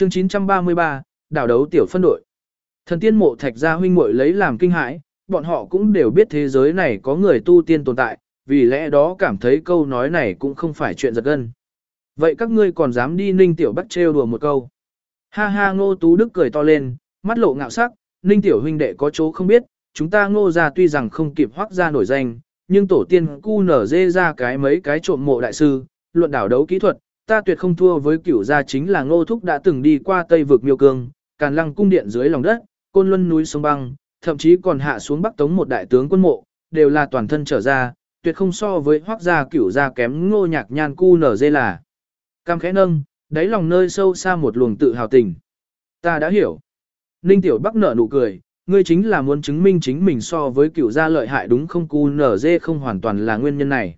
Chương 933, đảo đấu tiểu phân đội. Thần tiên mộ Thạch gia huynh muội lấy làm kinh hãi, bọn họ cũng đều biết thế giới này có người tu tiên tồn tại, vì lẽ đó cảm thấy câu nói này cũng không phải chuyện giật gân. Vậy các ngươi còn dám đi Ninh Tiểu Bắc trêu đùa một câu. Ha ha, Ngô Tú Đức cười to lên, mắt lộ ngạo sắc, Ninh Tiểu huynh đệ có chỗ không biết, chúng ta Ngô gia tuy rằng không kịp Hoắc gia nổi danh, nhưng tổ tiên cu nở dê ra cái mấy cái trộm mộ đại sư, luận đảo đấu kỹ thuật, ta tuyệt không thua với Cửu gia, chính là Ngô Thúc đã từng đi qua Tây vực Miêu Cương, Càn Lăng cung điện dưới lòng đất, Côn Luân núi sông băng, thậm chí còn hạ xuống Bắc Tống một đại tướng quân mộ, đều là toàn thân trở ra, tuyệt không so với Hoắc gia Cửu gia kém. Ngô Nhạc Nhan cu nở dê là cam khẽ nâng, đáy lòng nơi sâu xa một luồng tự hào tình. Ta đã hiểu. Ninh Tiểu Bắc nở nụ cười, ngươi chính là muốn chứng minh chính mình so với Cửu gia lợi hại đúng không? Cu nở dê không hoàn toàn là nguyên nhân này.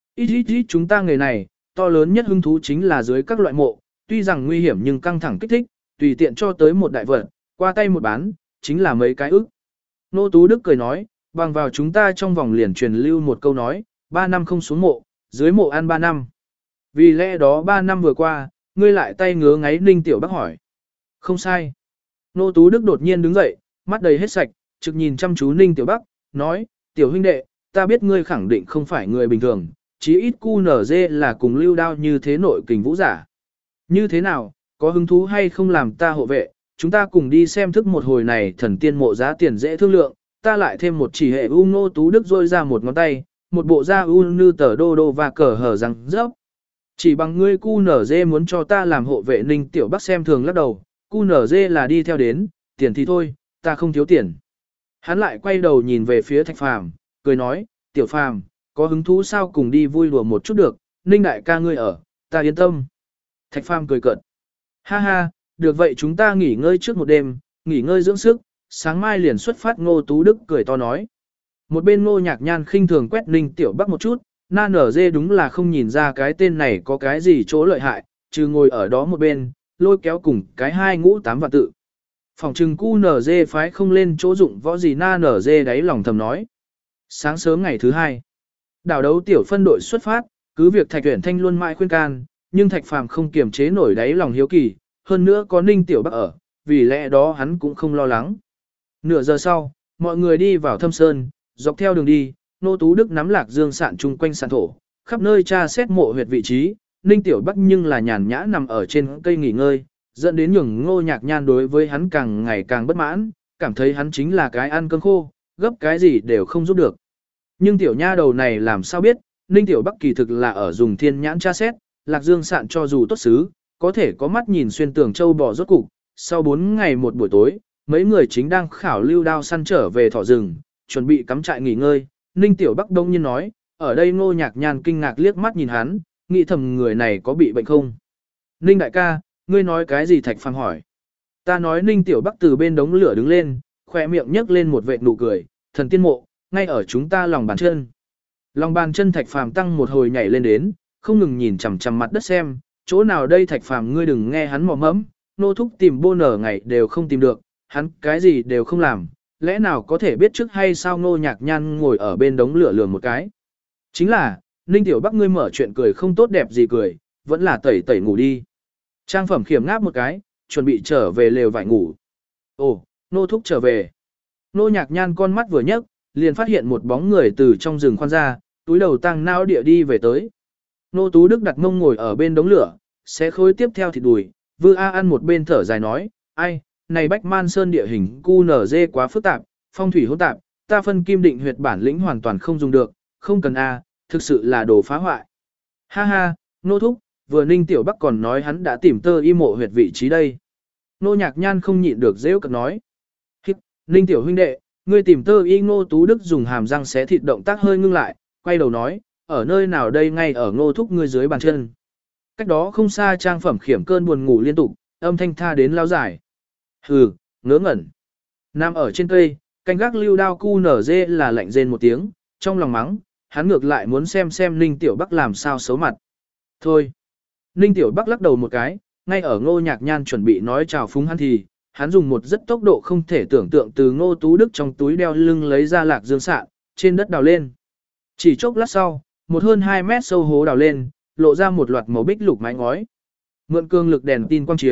Ít chúng ta người này, to lớn nhất hứng thú chính là dưới các loại mộ, tuy rằng nguy hiểm nhưng căng thẳng kích thích, tùy tiện cho tới một đại vật, qua tay một bán, chính là mấy cái ức. Nô Tú Đức cười nói, bằng vào chúng ta trong vòng liền truyền lưu một câu nói, 3 năm không xuống mộ, dưới mộ ăn 3 năm. Vì lẽ đó 3 năm vừa qua, ngươi lại tay ngứa ngáy. Ninh Tiểu Bắc hỏi. Không sai. Nô Tú Đức đột nhiên đứng dậy, mắt đầy hết sạch, trực nhìn chăm chú Ninh Tiểu Bắc, nói, tiểu huynh đệ, ta biết ngươi khẳng định không phải người bình thường, chí ít cu nở dê là cùng lưu đao như thế nội kình vũ giả. Như thế nào, có hứng thú hay không làm ta hộ vệ, chúng ta cùng đi xem thức một hồi này thần tiên mộ, giá tiền dễ thương lượng, ta lại thêm một chỉ hệ u. Ngô Tú Đức rôi ra một ngón tay, một bộ da u như tờ đô đô và cờ hở răng rớp. Chỉ bằng ngươi cu nở dê muốn cho ta làm hộ vệ. Ninh Tiểu Bắc xem thường lắc đầu, cu nở dê là đi theo đến, tiền thì thôi, ta không thiếu tiền. Hắn lại quay đầu nhìn về phía Thạch Phàm, cười nói, tiểu Phàm, có hứng thú sao cùng đi vui đùa một chút được, Ninh đại ca ngươi ở, ta yên tâm. Thạch Phàm cười cợt. Ha ha, được vậy chúng ta nghỉ ngơi trước một đêm, nghỉ ngơi dưỡng sức, sáng mai liền xuất phát. Ngô Tú Đức cười to nói. Một bên Ngô Nhạc Nhan khinh thường quét Ninh Tiểu Bắc một chút, na nở dê đúng là không nhìn ra cái tên này có cái gì chỗ lợi hại, trừ ngồi ở đó một bên, lôi kéo cùng cái 2 ngũ 8 vạn tự. Phòng trừng cu nở dê phái không lên chỗ dụng võ gì. Na nở dê đáy lòng thầm nói. Sáng sớm ngày thứ 2, đảo đấu tiểu phân đội xuất phát, cứ việc Thạch Uyển Thanh luôn mãi khuyên can, nhưng Thạch Phàm không kiềm chế nổi đáy lòng hiếu kỳ, hơn nữa có Ninh Tiểu Bắc ở, vì lẽ đó hắn cũng không lo lắng. Nửa giờ sau, mọi người đi vào thâm sơn, dọc theo đường đi, Nô Tú Đức nắm Lạc Dương sạn chung quanh sạn thổ, khắp nơi tra xét mộ huyệt vị trí, Ninh Tiểu Bắc nhưng là nhàn nhã nằm ở trên cây nghỉ ngơi, dẫn đến nhường Ngô Nhạc Nhan đối với hắn càng ngày càng bất mãn, cảm thấy hắn chính là cái ăn cơm khô, gấp cái gì đều không giúp được. Nhưng tiểu nha đầu này làm sao biết, Ninh Tiểu Bắc kỳ thực là ở dùng thiên nhãn tra xét, Lạc Dương sạn cho dù tốt xứ, có thể có mắt nhìn xuyên tường châu bò. Rốt cục, sau 4 ngày một buổi tối, mấy người chính đang khảo lưu đao săn trở về thỏ rừng, chuẩn bị cắm trại nghỉ ngơi, Ninh Tiểu Bắc đông nhiên nói, ở đây. Ngô Nhạc Nhan kinh ngạc liếc mắt nhìn hắn, nghĩ thầm người này có bị bệnh không. Ninh đại ca, ngươi nói cái gì? Thạch Phàm hỏi. Ta nói. Ninh Tiểu Bắc từ bên đống lửa đứng lên, khỏe miệng nhếch lên một vệt nụ cười, thần tiên mộ, ngay ở chúng ta lòng bàn chân. Lòng bàn chân. Thạch Phàm tăng một hồi nhảy lên đến, không ngừng nhìn chằm chằm mặt đất xem, chỗ nào đây? Thạch Phàm, ngươi đừng nghe hắn mò mẫm, Nô Thúc tìm bô nở ngày đều không tìm được, hắn cái gì đều không làm, lẽ nào có thể biết trước hay sao? Ngô Nhạc Nhan ngồi ở bên đống lửa lườm một cái. Chính là, Ninh Tiểu Bắc ngươi mở chuyện cười không tốt đẹp gì cười, vẫn là tẩy tẩy ngủ đi. Trang Phẩm khiểm ngáp một cái, chuẩn bị trở về lều vải ngủ. Ồ, Nô Thúc trở về. Ngô Nhạc Nhan con mắt vừa nhấc, liền phát hiện một bóng người từ trong rừng khoan ra, túi đầu tăng nao địa đi về tới. Nô Tú Đức đặt mông ngồi ở bên đống lửa, xé khối tiếp theo thịt đùi, Vư A ăn một bên thở dài nói, ai, này Bách Man Sơn địa hình cu nở dê quá phức tạp, phong thủy hỗn tạp, ta phân kim định huyệt bản lĩnh hoàn toàn không dùng được, không cần A, thực sự là đồ phá hoại. Ha ha, Nô Thúc, vừa Ninh Tiểu Bắc còn nói hắn đã tìm tơ y mộ huyệt vị trí đây. Nô Nhạc Nhan không nhịn được giễu cợt nói. Ninh Tiểu huynh đệ, ngươi tìm tơ y. Ngô Tú Đức dùng hàm răng xé thịt động tác hơi ngưng lại, quay đầu nói, ở nơi nào đây? Ngay ở Ngô Thúc ngươi dưới bàn chân. Cách đó không xa. Trang Phẩm khiểm cơn buồn ngủ liên tục, âm thanh tha đến lao dài. Hừ, ngớ ngẩn. Nằm ở trên cây, canh gác lưu đao cu nở dê là lạnh rên một tiếng, trong lòng mắng, hắn ngược lại muốn xem Ninh Tiểu Bắc làm sao xấu mặt. Thôi. Ninh Tiểu Bắc lắc đầu một cái, ngay ở Ngô Nhạc Nhan chuẩn bị nói chào phúng hắn thì, hắn dùng một rất tốc độ không thể tưởng tượng từ Ngô Tú Đức trong túi đeo lưng lấy ra Lạc Dương sạn, trên đất đào lên. Chỉ chốc lát sau, một hơn 2 mét sâu hố đào lên, lộ ra một loạt màu bích lục mái ngói. Mượn cương lực đèn tin quang chiếu,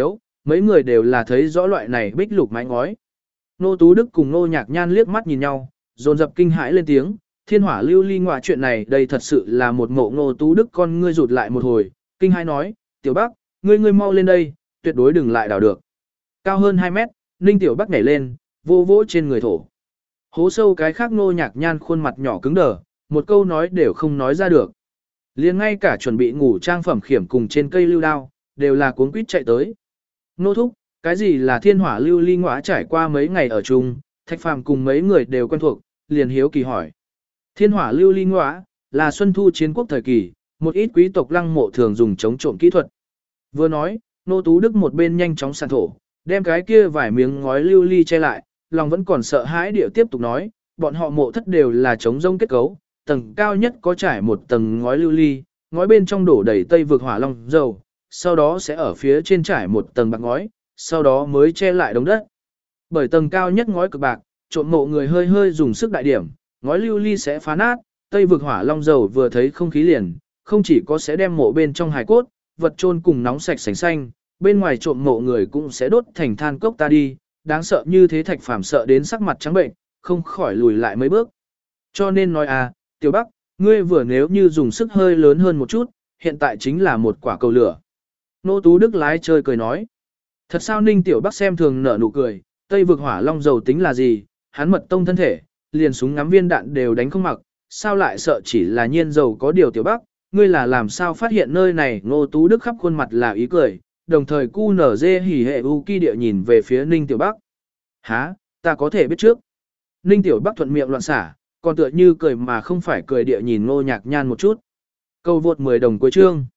mấy người đều là thấy rõ loại này bích lục mái ngói. Nô Tú Đức cùng Nô Nhạc Nhan liếc mắt nhìn nhau, dồn dập kinh hãi lên tiếng, thiên hỏa lưu ly ngọa chuyện này đây thật sự là một ngộ. Nô Tú Đức con ngươi rụt lại một hồi, kinh hãi nói, Tiểu Bắc, ngươi mau lên đây, tuyệt đối đừng lại đào được. Cao hơn 2 mét, Ninh Tiểu Bắc nhảy lên, vô vỗ trên người thổ. Hố sâu cái khác Nô Nhạc Nhan khuôn mặt nhỏ cứng đờ, một câu nói đều không nói ra được. Liền ngay cả chuẩn bị ngủ trang phẩm khiểm cùng trên cây lưu đao, đều là cuống quýt chạy tới. Nô thúc, cái gì là thiên hỏa lưu ly ngõa? Trải qua mấy ngày ở chung, Thạch Phàm cùng mấy người đều quen thuộc, liền hiếu kỳ hỏi. Thiên hỏa lưu ly ngõa là xuân thu chiến quốc thời kỳ, một ít quý tộc lăng mộ thường dùng chống trộm kỹ thuật. Vừa nói, Nô Tú Đức một bên nhanh chóng sàn thổ, đem cái kia vài miếng ngói lưu ly che lại, lòng vẫn còn sợ hãi địa tiếp tục nói, bọn họ mộ thất đều là chống rông kết cấu, tầng cao nhất có trải một tầng ngói lưu ly, ngói bên trong đổ đầy tây vực hỏa long dầu, sau đó sẽ ở phía trên trải một tầng bạc ngói, sau đó mới che lại đống đất. Bởi tầng cao nhất ngói cực bạc, trộm mộ người hơi hơi dùng sức đại điểm, ngói lưu ly sẽ phá nát, tây vực hỏa long dầu vừa thấy không khí liền, không chỉ có sẽ đem mộ bên trong hài cốt, vật chôn cùng nóng sạch sành xanh, bên ngoài trộm mộ người cũng sẽ đốt thành than cốc ta đi, đáng sợ như thế. Thạch Phàm sợ đến sắc mặt trắng bệnh, không khỏi lùi lại mấy bước. Cho nên nói Tiểu Bắc, ngươi vừa nếu như dùng sức hơi lớn hơn một chút, hiện tại chính là một quả cầu lửa. Nô Tú Đức lái chơi cười nói. Thật sao? Ninh Tiểu Bắc xem thường nở nụ cười, tây vực hỏa long dầu tính là gì, hắn mật tông thân thể, liền súng ngắm viên đạn đều đánh không mặc, sao lại sợ chỉ là nhiên dầu? Có điều Tiểu Bắc, ngươi là làm sao phát hiện nơi này? Nô Tú Đức khắp khuôn mặt là ý cười, đồng thời cu nở dê hỉ hệ u kỳ địa nhìn về phía Ninh Tiểu Bắc. Hả, ta có thể biết trước. Ninh Tiểu Bắc thuận miệng loạn xả, còn tựa như cười mà không phải cười địa nhìn Ngô Nhạc Nhan một chút. Câu vượt 10 đồng cuối chương.